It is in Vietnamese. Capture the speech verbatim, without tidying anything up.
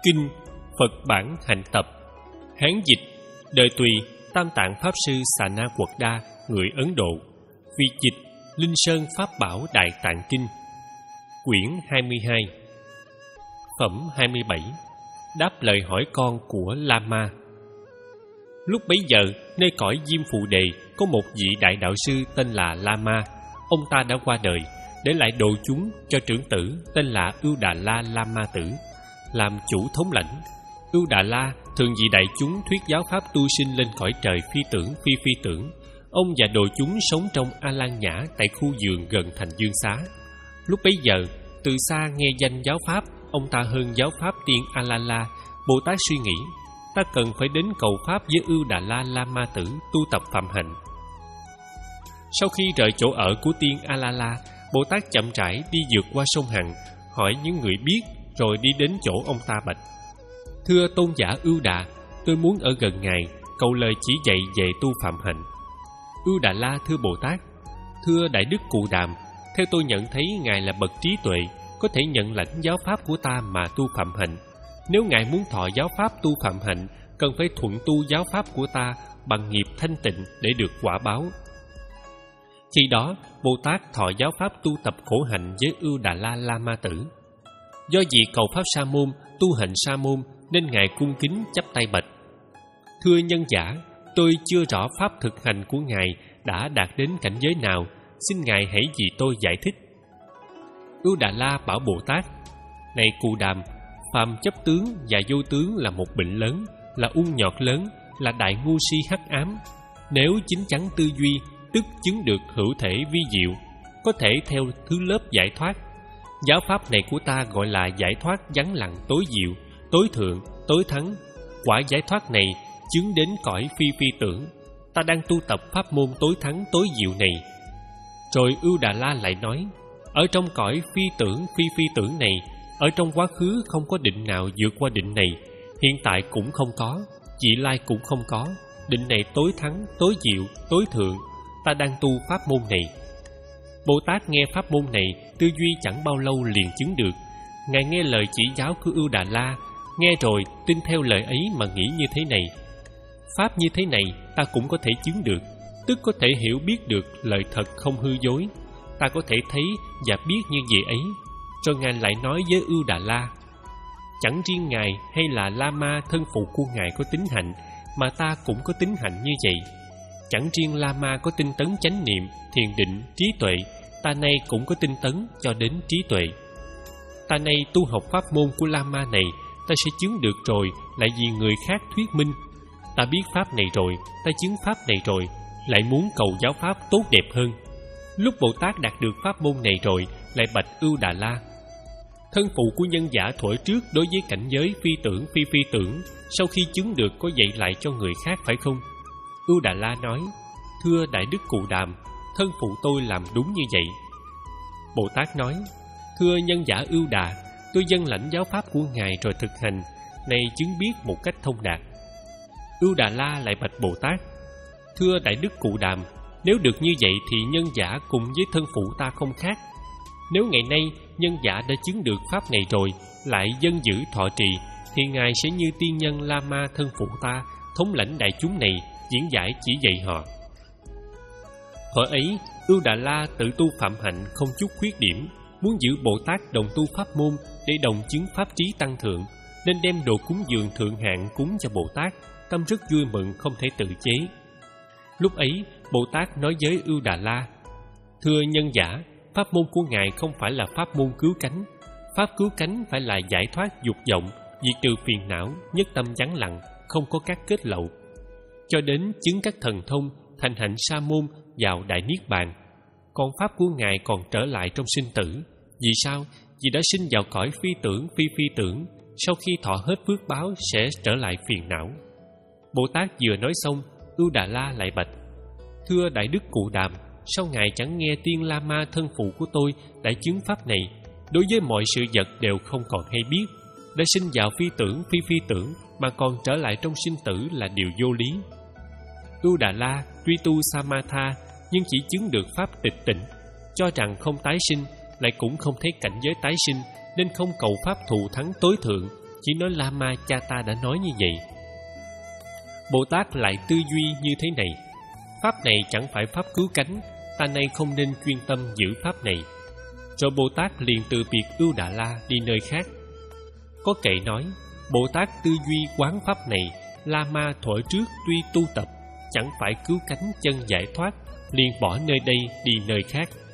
Kinh Phật bản hành tập. Hán dịch đời Tùy, Tam Tạng Pháp Sư Xà Na Quật Đa, người Ấn Độ. Việt dịch Linh Sơn Pháp Bảo Đại Tạng Kinh. Quyển hai mươi hai. Phẩm hai mươi bảy. Đáp lời hỏi con của Lama. Lúc bấy giờ, nơi cõi Diêm Phù Đề có một vị đại đạo sư tên là Lama. Ông ta đã qua đời, để lại độ chúng cho trưởng tử tên là Ưu Đà La Lama Tử làm chủ thống lãnh. Ưu Đà La thường vì đại chúng thuyết giáo pháp tu sinh lên cõi trời phi tưởng phi phi tưởng. Ông và đồ chúng sống trong A Lan Nhã tại khu vườn gần thành Dương Xá. Lúc bấy giờ, từ xa nghe danh giáo pháp, ông ta hơn giáo pháp tiên A La La. Bồ Tát suy nghĩ, ta cần phải đến cầu pháp với Ưu Đà La Lama Tử tu tập phạm hạnh. Sau khi rời chỗ ở của tiên A La La, Bồ Tát chậm rãi đi vượt qua sông Hằng, hỏi những người biết, rồi đi đến chỗ ông ta bạch: Thưa tôn giả Ưu Đà, tôi muốn ở gần ngài, cầu lời chỉ dạy về tu phạm hạnh. Ưu Đà La thưa Bồ Tát: Thưa Đại Đức Cụ Đàm, theo tôi nhận thấy ngài là bậc trí tuệ, có thể nhận lãnh giáo pháp của ta mà tu phạm hạnh. Nếu ngài muốn thọ giáo pháp tu phạm hạnh, cần phải thuận tu giáo pháp của ta bằng nghiệp thanh tịnh để được quả báo. Khi đó, Bồ Tát thọ giáo pháp tu tập khổ hạnh với Ưu Đà La Lama Tử. Do vì cầu pháp sa môn, tu hành sa môn, nên ngài cung kính chắp tay bạch: Thưa nhân giả, tôi chưa rõ pháp thực hành của ngài đã đạt đến cảnh giới nào, xin ngài hãy vì tôi giải thích. Ưu Đà La bảo Bồ Tát: Này Cù Đàm, phàm chấp tướng và vô tướng là một bệnh lớn, là ung nhọt lớn, là đại ngu si hắc ám. Nếu chín chắn tư duy, tức chứng được hữu thể vi diệu, có thể theo thứ lớp giải thoát. Giáo pháp này của ta gọi là giải thoát vắng lặng tối diệu, tối thượng, tối thắng. Quả giải thoát này chứng đến cõi phi phi tưởng. Ta đang tu tập pháp môn tối thắng tối diệu này. Rồi Ưu Đà La lại nói: Ở trong cõi phi tưởng phi phi tưởng này, ở trong quá khứ không có định nào vượt qua định này, hiện tại cũng không có, vị lai cũng không có. Định này tối thắng, tối diệu, tối thượng. Ta đang tu pháp môn này. Bồ Tát nghe pháp môn này, tư duy chẳng bao lâu liền chứng được. Ngài nghe lời chỉ giáo của Ưu Đà La, nghe rồi tin theo lời ấy mà nghĩ như thế này: Pháp như thế này ta cũng có thể chứng được, tức có thể hiểu biết được lời thật không hư dối. Ta có thể thấy và biết như vậy ấy. Rồi ngài lại nói với Ưu Đà La: Chẳng riêng ngài hay là Lama thân phụ của ngài có tính hạnh, mà ta cũng có tính hạnh như vậy. Chẳng riêng Lama có tinh tấn chánh niệm, thiền định, trí tuệ, ta nay cũng có tinh tấn cho đến trí tuệ. Ta nay tu học pháp môn của Lama này, ta sẽ chứng được rồi, lại vì người khác thuyết minh. Ta biết pháp này rồi, ta chứng pháp này rồi, lại muốn cầu giáo pháp tốt đẹp hơn. Lúc Bồ Tát đạt được pháp môn này rồi, lại bạch Ưu Đà La: Thân phụ của nhân giả thuở trước đối với cảnh giới phi tưởng phi phi tưởng, sau khi chứng được có dạy lại cho người khác phải không? Ưu Đà La nói: Thưa Đại Đức Cụ Đàm, thân phụ tôi làm đúng như vậy. Bồ Tát nói: Thưa nhân giả Ưu Đà, tôi dâng lãnh giáo pháp của ngài rồi thực hành, này chứng biết một cách thông đạt. Ưu Đà La lại bạch Bồ Tát: Thưa Đại Đức Cụ Đàm, nếu được như vậy thì nhân giả cùng với thân phụ ta không khác. Nếu ngày nay nhân giả đã chứng được pháp này rồi, lại dân giữ thọ trì, thì ngài sẽ như tiên nhân Lama thân phụ ta, thống lãnh đại chúng này, diễn giải chỉ dạy họ. Thuở ấy, Ưu Đà La tự tu phạm hạnh không chút khuyết điểm, muốn giữ Bồ Tát đồng tu pháp môn để đồng chứng pháp trí tăng thượng, nên đem đồ cúng dường thượng hạng cúng cho Bồ Tát, tâm rất vui mừng không thể tự chế. Lúc ấy, Bồ Tát nói với Ưu Đà La: Thưa nhân giả, pháp môn của ngài không phải là pháp môn cứu cánh. Pháp cứu cánh phải là giải thoát dục vọng, diệt trừ phiền não, nhất tâm vắng lặng, không có các kết lậu, cho đến chứng các thần thông, thành hạnh sa môn, vào đại niết bàn. Còn pháp của ngài còn trở lại trong sinh tử. Vì sao? Vì đã sinh vào cõi phi tưởng phi phi tưởng, sau khi thọ hết phước báo sẽ trở lại phiền não. Bồ Tát vừa nói xong, Ưu Đà La lại bạch: Thưa Đại Đức Cụ Đàm, sao ngài chẳng nghe tiên Lama thân phụ của tôi đã chứng pháp này, đối với mọi sự vật đều không còn hay biết, đã sinh vào phi tưởng phi phi tưởng mà còn trở lại trong sinh tử là điều vô lý. Ưu Đà La tuy tu Samatha nhưng chỉ chứng được pháp tịch tịnh, cho rằng không tái sinh, lại cũng không thấy cảnh giới tái sinh, nên không cầu pháp thù thắng tối thượng, chỉ nói Lama cha ta đã nói như vậy. Bồ Tát lại tư duy như thế này: pháp này chẳng phải pháp cứu cánh, ta nay không nên chuyên tâm giữ pháp này. Rồi Bồ Tát liền từ biệt Ưu Đà La đi nơi khác. Có kệ nói, Bồ Tát tư duy quán pháp này, Lama thuở trước tuy tu tập chẳng phải cứu cánh chân giải thoát, liền bỏ nơi đây đi nơi khác.